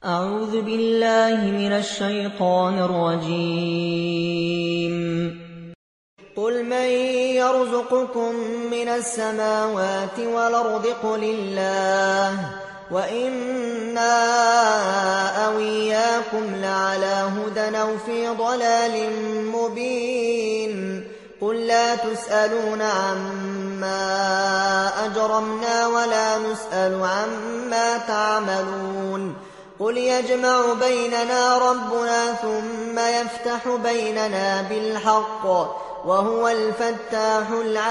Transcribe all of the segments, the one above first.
أعوذ بالله من الشيطان الرجيم. قل من يرزقكم من السماوات والأرض قل الله وإنا أو إياكم لعلى هدى أو في ضلال مبين. قل لا تسألون عما أجرمنا ولا نسأل عما تعملون. قل يجمع بيننا ربنا ثم يفتح بيننا بالحق وهو الفتاح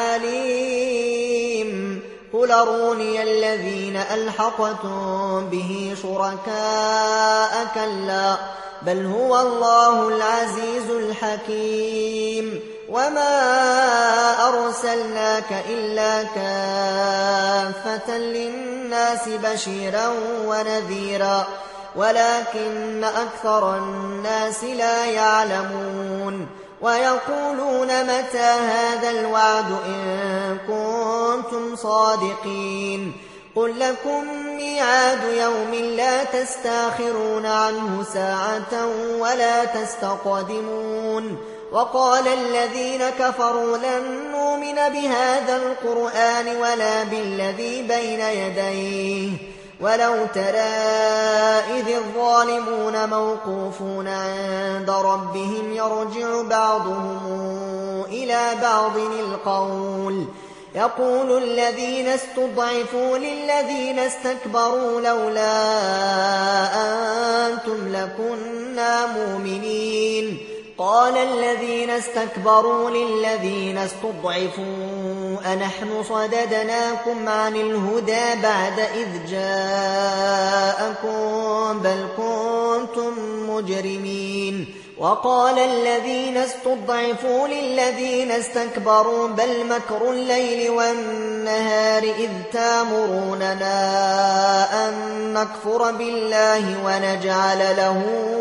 العليم. قل أروني الذين ألحقتم به شركاء كلا بل هو الله العزيز الحكيم. وما أرسلناك إلا كافة للناس بشيرا ونذيرا ولكن أكثر الناس لا يعلمون. ويقولون متى هذا الوعد إن كنتم صادقين. قل لكم ميعاد يوم لا تستاخرون عنه ساعة ولا تستقدمون. وقال الذين كفروا لن نؤمن بهذا القرآن ولا بالذي بين يديه ولو ترى إذ الظالمون موقوفون عند ربهم يرجع بعضهم إلى بعض القول يقول الذين استضعفوا للذين استكبروا لولا أنتم لكنا مؤمنين. قال الذين استكبروا للذين استضعفوا أنحن صددناكم عن الهدى بعد إذ جاءكم بل كنتم مجرمين. وقال الذين استضعفوا للذين استكبروا بل مكر الليل والنهار إذ تامروننا أن نكفر بالله ونجعل له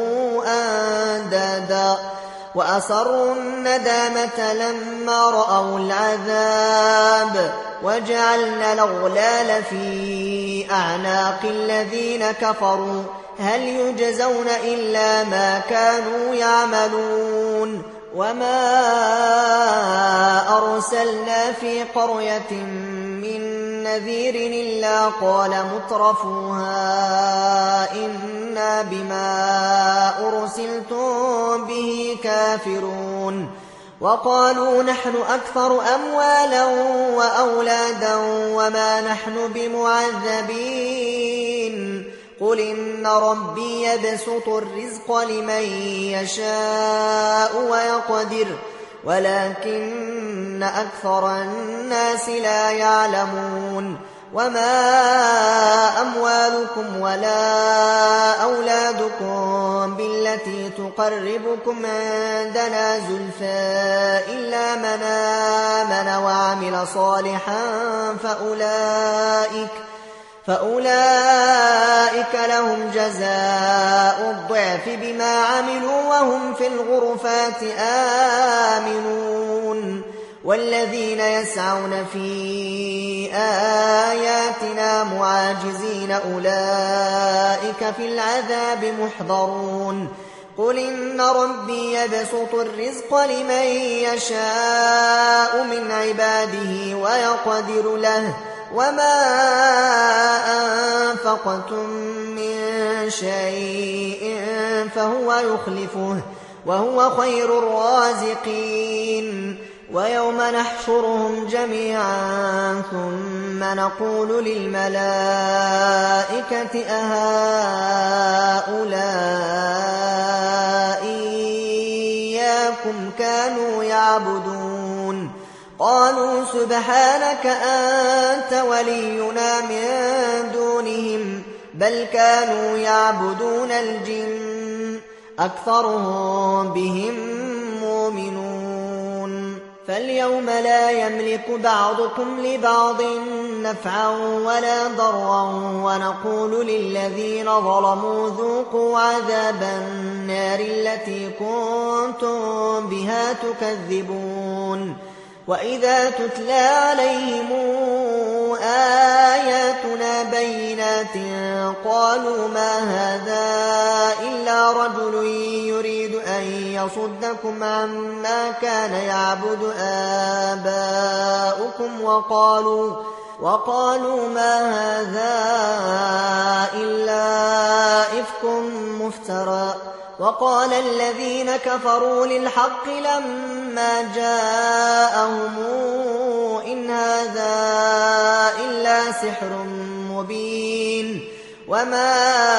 أندادا وأسروا الندامة لما رأوا العذاب وجعلنا الأغلال في أعناق الذين كفروا هل يجزون إلا ما كانوا يعملون. وما أرسلنا في قرية من نذير إلا قال مترفوها إنا بما أرسلتم به كافرون. وقالوا نحن أكثر أموالا وأولادا وما نحن بمعذبين. قل إن ربي يبسط الرزق لمن يشاء ويقدر ولكن أكثر الناس لا يعلمون. وما أموالكم ولا أولادكم بالتي تقربكم عندنا زلفى إلا من آمن وعمل صالحا فأولئك لهم جزاء الضعف بما عملوا وهم في الغرفات آمنون. والذين يسعون في آياتنا معاجزين أولئك في العذاب محضرون. قل إن ربي يبسط الرزق لمن يشاء من عباده ويقدر له وما أنفقتم من شيء فهو يخلفه وهو خير الرازقين. ويوم نحشرهم جميعا ثم نقول للملائكة أهؤلاء إياكم كانوا يعبدون قالوا سبحانك أنت ولينا من دونهم بل كانوا يعبدون الجن أكثرهم بهم مؤمنون. فاليوم لا يملك بعضكم لبعض نفعا ولا ضرا ونقول للذين ظلموا ذوقوا عذاب النار التي كنتم بها تكذبون. وإذا تتلى عليهم آياتنا بينات قالوا ما هذا إلا رجل يريد أن يصدكم عما كان يعبد آباؤكم وقالوا ما هذا إلا إفك مفترى. وقال الذين كفروا للحق لما جاءهم إن هذا إلا سحر مبين. وما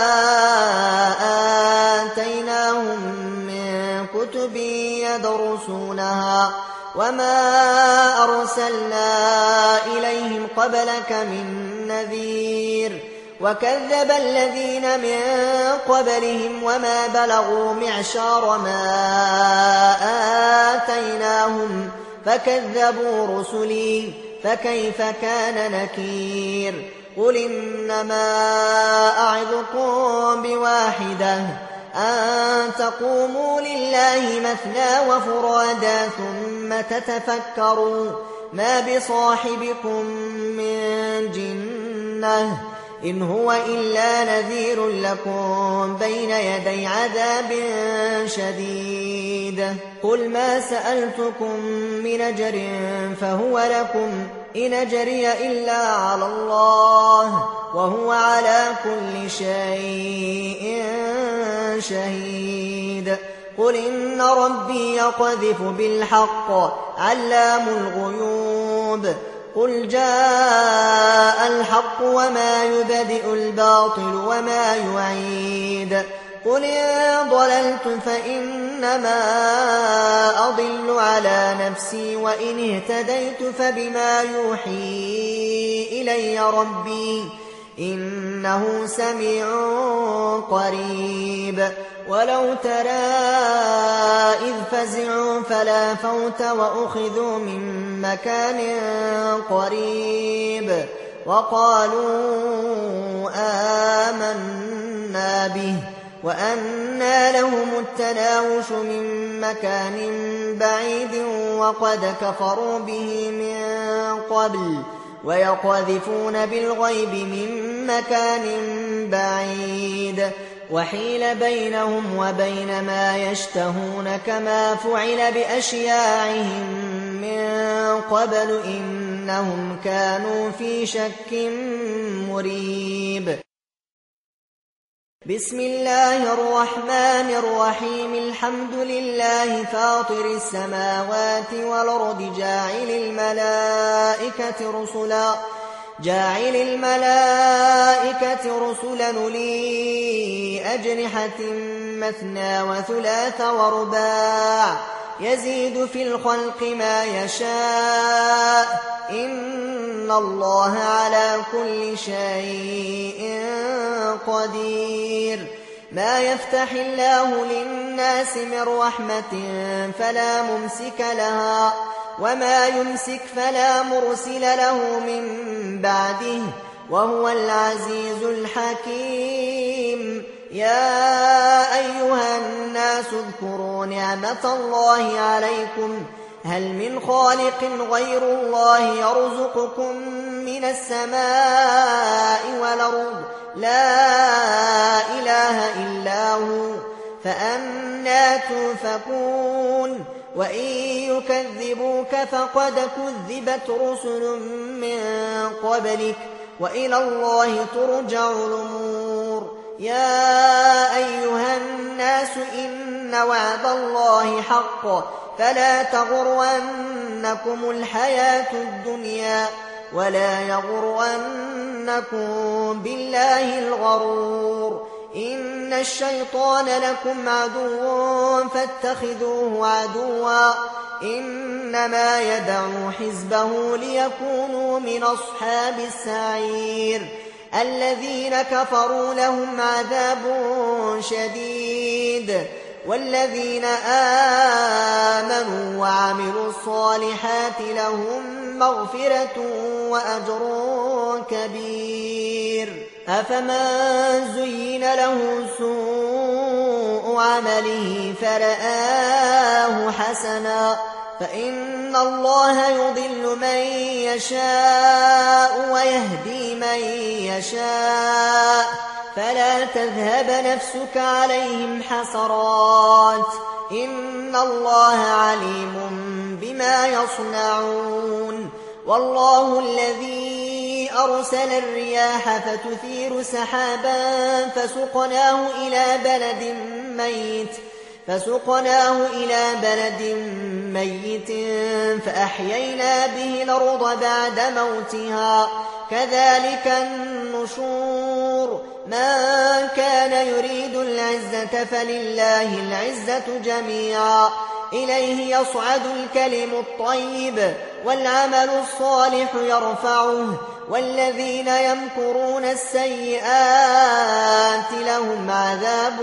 آتيناهم من كتب يدرسونها وما أرسلنا إليهم قبلك من نذير. وكذب الذين من قبلهم وما بلغوا معشار ما آتيناهم فكذبوا رسلي فكيف كان نكير. قل إنما أعظكم بواحدة أن تقوموا لله مثنى وفرادا ثم تتفكروا ما بصاحبكم من جنة إن هو إلا نذير لكم بين يدي عذاب شديد. قل ما سألتكم من أجر فهو لكم إن أجري إلا على الله وهو على كل شيء شهيد. قل إن ربي يقذف بالحق علام الغيوب. قل جاء الحق وما يبدئ الباطل وما يعيد. قل إن ضللت فإنما أضل على نفسي وإن اهتديت فبما يوحي إلي ربي إنه سميع قريب. ولو ترى إذ فزعوا فلا فوت وأخذوا من مكان قريب وقالوا آمنا به وأنى لهم التناوش من مكان بعيد وقد كفروا به من قبل ويقذفون بالغيب من مكان بعيد. وحيل بينهم وبين ما يشتهون كما فعل بأشياعهم من قبل إنهم كانوا في شك مريب. بسم الله الرحمن الرحيم. الحمد لله فاطر السماوات والأرض جاعل الملائكة رسلا أولي أجنحة مثنى وثلاث ورباع يزيد في الخلق ما يشاء إن الله على كل شيء قدير. ما يفتح الله للناس من رحمة فلا ممسك لها وما يمسك فلا مرسل له من بعده وهو العزيز الحكيم. يا أيها الناس اذكروا نعمة الله عليكم هل من خالق غير الله يرزقكم من السماء والأرض لا إله إلا هو فأنى تؤفكون. وإن يكذبوك فقد كذبت رسل من قبلك وإلى الله ترجع الأمور. يا أيها الناس إن وعد الله حق فلا تغرنكم الحياة الدنيا ولا يغرنكم بالله الغرور. إن الشيطان لكم عدو فاتخذوه عدوا إنما يدعو حزبه ليكونوا من أصحاب السعير. الذين كفروا لهم عذاب شديد والذين آمنوا وعملوا الصالحات لهم مغفرة وأجر كبير. أفمن زين له سوء عمله فرآه حسنا فإن الله يضل من يشاء ويهدي من يشاء فلا تذهب نفسك عليهم حسرات إن الله عليم بما يصنعون والله الذي أرسل الرياح فتثير سحابا فسقناه إلى بلد ميت فأحيينا به الأرض بعد موتها كذلك النشور من كان يريد العزة فلله العزة جميعا إليه يصعد الكلم الطيب والعمل الصالح يرفعه والذين يمكرون السيئات لهم عذاب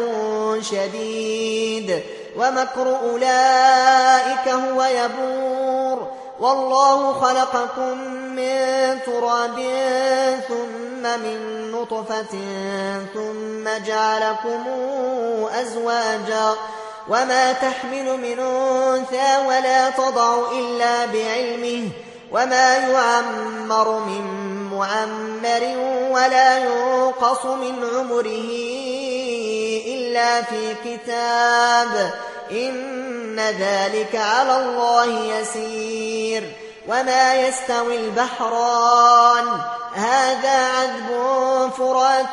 شديد ومكر أولئك هو يبور والله خلقكم من تراب ثم من نطفة ثم جعلكم أزواجا وما تحمل من أنثى ولا تضع إلا بعلمه وما يعمر من معمر ولا ينقص من عمره إلا في كتاب إن ذلك على الله يسير وما يستوي البحران هذا عذب فرات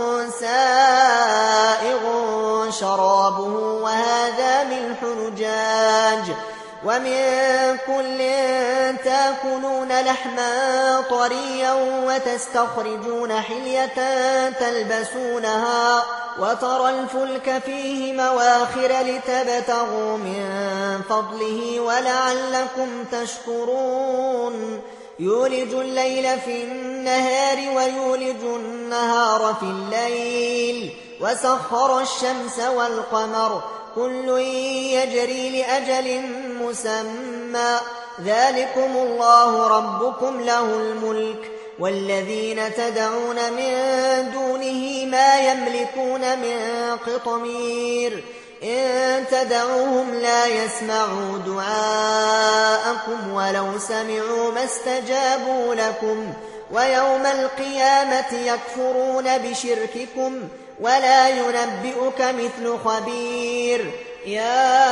سائغ شرابه وهذا ملح نجاج ومن كل تاكلون لحما طريا وتستخرجون حلية تلبسونها وترى الفلك فيه مواخر لتبتغوا من فضله ولعلكم تشكرون يولج الليل في النهار ويولج النهار في الليل وسخر الشمس والقمر كل يجري لأجل مسمى ذلكم الله ربكم له الملك والذين تدعون من دونه ما يملكون من قطمير إن تدعوهم لا يسمعوا دعاءكم ولو سمعوا ما استجابوا لكم ويوم القيامة يكفرون بشرككم ولا ينبئك مثل خبير يا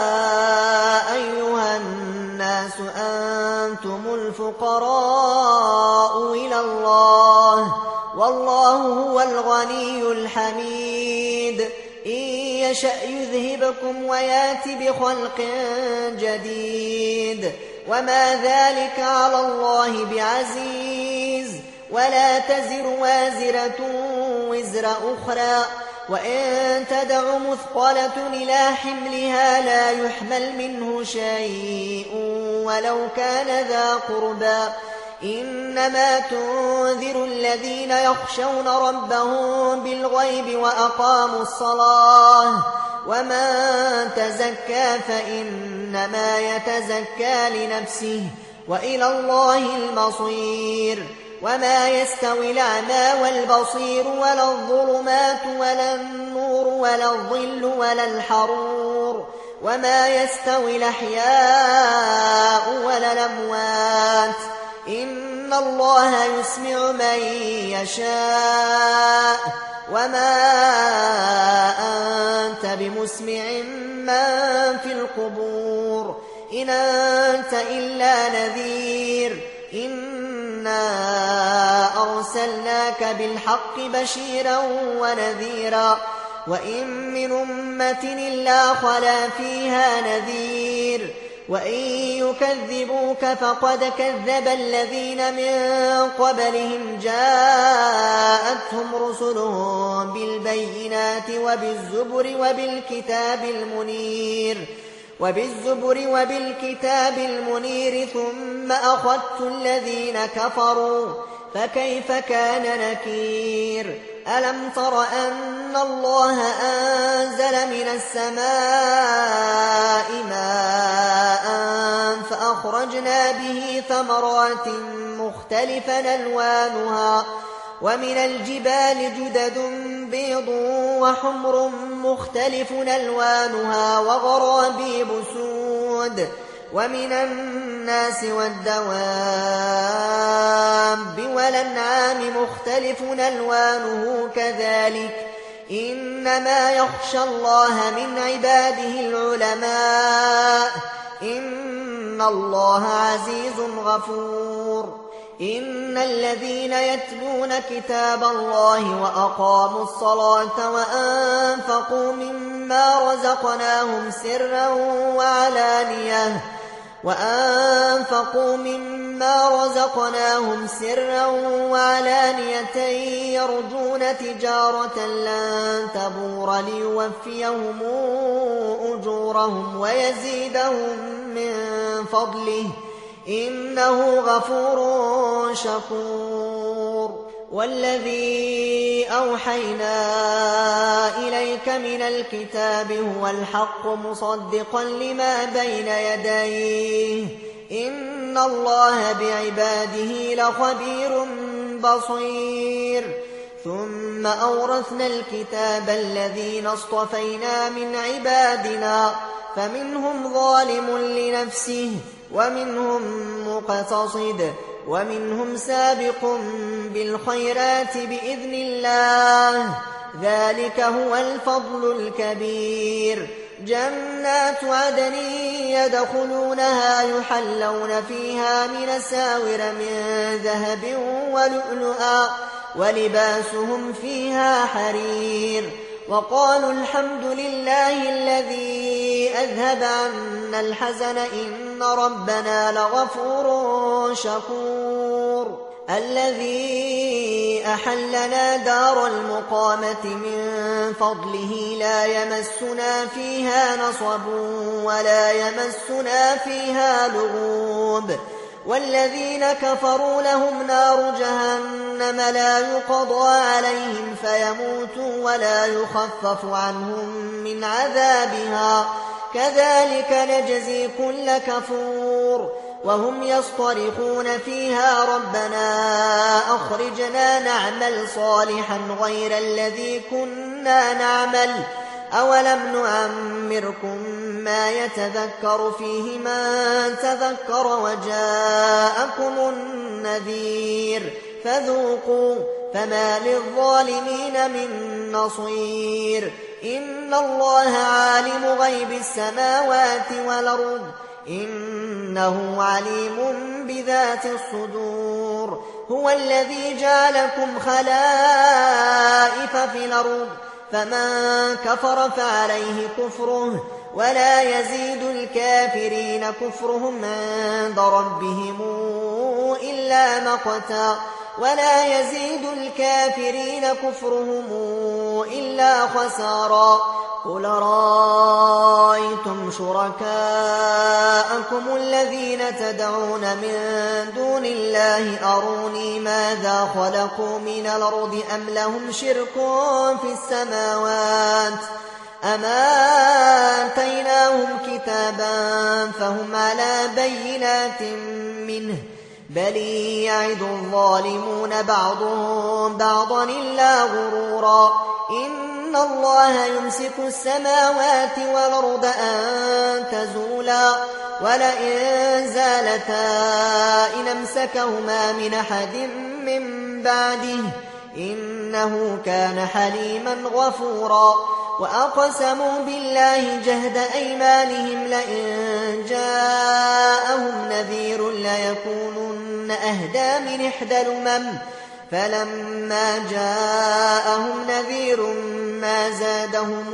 أيها الناس أنتم الفقراء إلى الله والله هو الغني الحميد إن يشأ يذهبكم ويات بخلق جديد وما ذلك على الله بعزيز ولا تزر وازرة وزر أخرى وإن تدع مثقلة إلى حملها لا يحمل منه شيء ولو كان ذا قربى إنما تنذر الذين يخشون ربهم بالغيب وأقاموا الصلاة ومن تزكى فإنما يتزكى لنفسه وإلى الله المصير وما يستوي الأعمى والبصير ولا الظلمات ولا النور ولا الظل ولا الحرور وما يستوي الأحياء ولا الأموات إن الله يسمع من يشاء وما أنت بمسمع من في القبور إن أنت إلا نذير إنا أرسلناك بالحق بشيرا ونذيرا وإن من أمة إلا خلا فيها نذير وإن يكذبوك فقد كذب الذين من قبلهم جاءتهم رسلهم بالبينات وبالكتاب المنير ثم أخذت الذين كفروا فكيف كان نكير ألم تر أن الله أنزل من السماء ماء فأخرجنا به ثمرات مختلفا ألوانها ومن الجبال جدد بيض وحمر مختلف ألوانها وغرابيب سود ومن الناس والدواب والأنعام مختلف ألوانه كذلك إنما يخشى الله من عباده العلماء إن الله عزيز غفور إن الذين يتلون كتاب الله وأقاموا الصلاة وأنفقوا مما رزقناهم سرا وعلانية يرجون تجارة لن تبور ليوفيهم أجورهم ويزيدهم من فضله إنه غفور شكور والذي أوحينا إليك من الكتاب هو الحق مصدقا لما بين يديه إن الله بعباده لخبير بصير ثم أورثنا الكتاب الذين اصطفينا من عبادنا فمنهم ظالم لنفسه ومنهم مقتصد ومنهم سابق بالخيرات بإذن الله ذلك هو الفضل الكبير جنات عدن يدخلونها يحلون فيها من أساور من ذهب ولؤلؤا ولباسهم فيها حرير وقالوا الحمد لله الذي أذهب عنا الحزن إن ربنا لغفور شكور الذي أحلنا دار المقامة من فضله لا يمسنا فيها نصب ولا يمسنا فيها لغوب والذين كفروا لهم نار جهنم لا يقضى عليهم فيموتوا ولا يخفف عنهم من عذابها كذلك نجزي كل كفور وهم يصطرخون فيها ربنا أخرجنا نعمل صالحا غير الذي كنا نعمل أولم نعمركم ما يتذكر فيه من تذكر وجاءكم النذير فذوقوا فما للظالمين من نصير إن الله عالم غيب السماوات والأرض إنه عليم بذات الصدور هو الذي جعلكم خلائف في الأرض فمن كفر فعليه كفره ولا يزيد الكافرين كفرهم عند ربهم إلا مقتا ولا يزيد الكافرين كفرهم إلا خسارا قل رأيتم شركاءكم الذين تدعون من دون الله أروني ماذا خلقوا من الأرض أم لهم شرك في السماوات أما آتيناهم كتابا فهم على بينات منه بل يعد الظالمون بعضهم بعضا إلا غرورا إن الله يمسك السماوات والأرض أن تزولا ولئن زالتا إن أمسكهما من أحد من بعده إنه كان حليما غفورا وأقسموا بالله جهد أيمانهم لئن جاءهم نذير ليكونن أهدى من إحدى الأمم فلما جاءهم نذير ما زادهم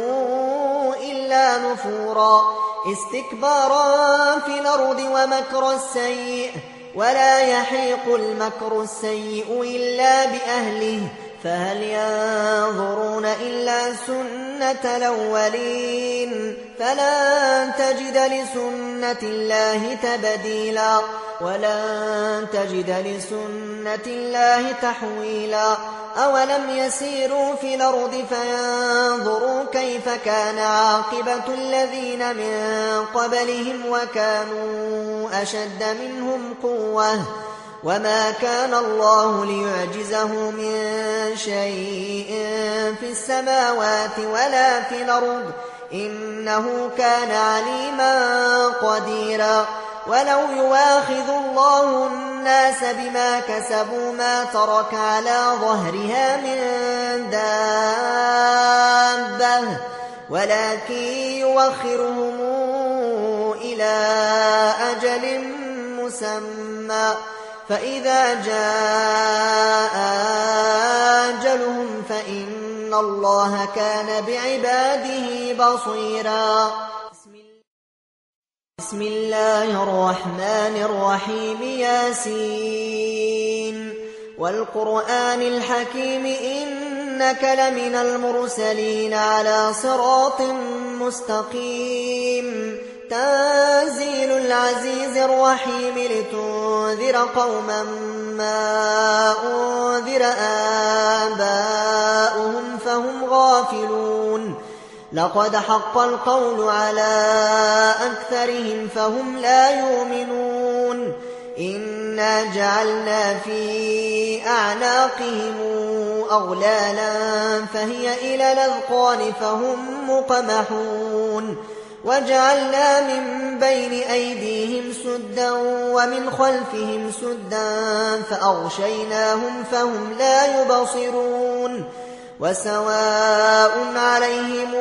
إلا نفورا استكبارا في الأرض ومكر السيء ولا يحيق المكر السيء إلا بأهله فهل ينظرون إلا سنة الأولين فلن تجد لسنة الله تبديلا ولن تجد لسنة الله تحويلا أولم يسيروا في الأرض فينظروا كيف كان عاقبة الذين من قبلهم وكانوا أشد منهم قوة وما كان الله ليعجزه من شيء في السماوات ولا في الأرض إنه كان عليما قديرا ولو يواخذ الله الناس بما كسبوا ما ترك على ظهرها من دابة ولكن يوخرهم إلى أجل مسمى فإذا جاء أجلهم فإن الله كان بعباده بصيرا. بسم الله الرحمن الرحيم. ياسين والقرآن الحكيم إنك لمن المرسلين على صراط مستقيم. تنزيل العزيز الرحيم لتنذر قوما ما أنذر آباؤهم فهم غافلون. لقد حق القول على أكثرهم فهم لا يؤمنون. إنا جعلنا في أعناقهم أغلالا فهي إلى الأذقان فهم مقمحون. وجعلنا من بين أيديهم سدا ومن خلفهم سدا فأغشيناهم فهم لا يبصرون. وسواء عليهم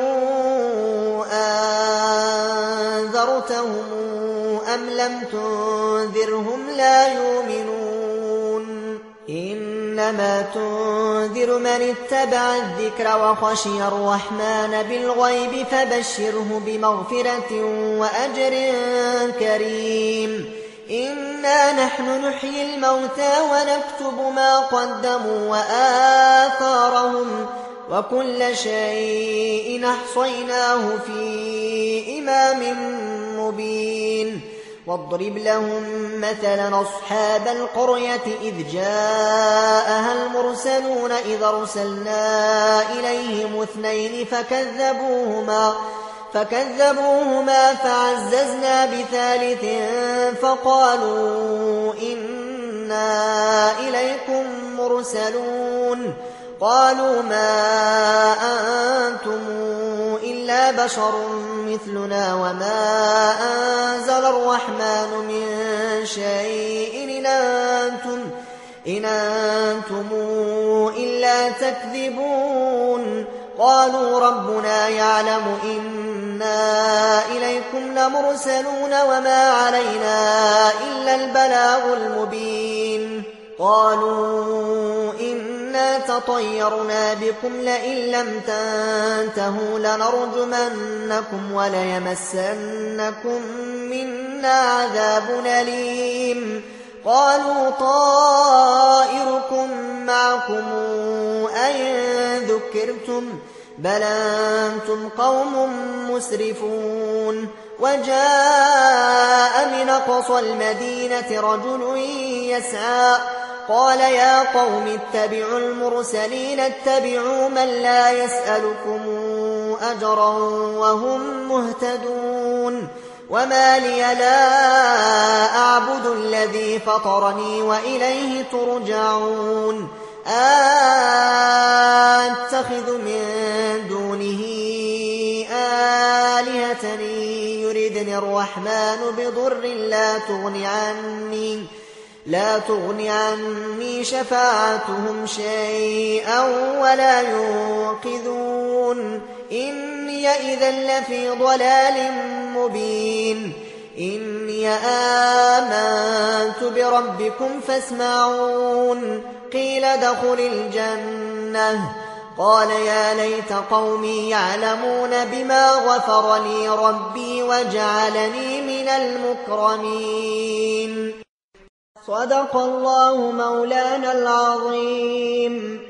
أنذرتهم أم لم تنذرهم لا يؤمنون. إنما تنذر من اتبع الذكر وخشي الرحمن بالغيب فبشره بمغفرة وأجر كريم. إنا نحن نحيي الموتى ونكتب ما قدموا وآثارهم وكل شيء أحصيناه في إمام مبين. واضرب لهم مثلا أصحاب القرية إذ جاءها المرسلون إذ أرسلنا إليهم 2 فكذبوهما فعززنا ب3 فقالوا إنا إليكم مرسلون. قالوا ما أنتم إلا بشر مثلنا وما أنزل الرحمن من شيء إن أنتم إلا تكذبون. قالوا ربنا يعلم إنا إليكم لمرسلون وما علينا إلا البلاغ المبين. قالوا إنا تطيرنا بكم لئن لم تنتهوا لنرجمنكم وليمسنكم منا عذاب أليم. قالوا طائركم معكم أئن ذكرتم بل أنتم قوم مسرفون. وجاء من أقصى المدينة رجل يسعى قال يا قوم اتبعوا المرسلين اتبعوا من لا يسألكم أجرا وهم مهتدون. وما لي لا أعبد الذي فطرني وإليه ترجعون. أتخذ من دونه آلهة يردني الرحمن بضر لا تغن عني شفاعتهم شيئا ولا ينقذون. إني إذا لفي ضلال مبين. إني آمنت بربكم فاسمعون. قيل ادخل الجنة قال يا ليت قومي يعلمون بما غفر لي ربي وجعلني من المكرمين. صدق الله مولانا العظيم.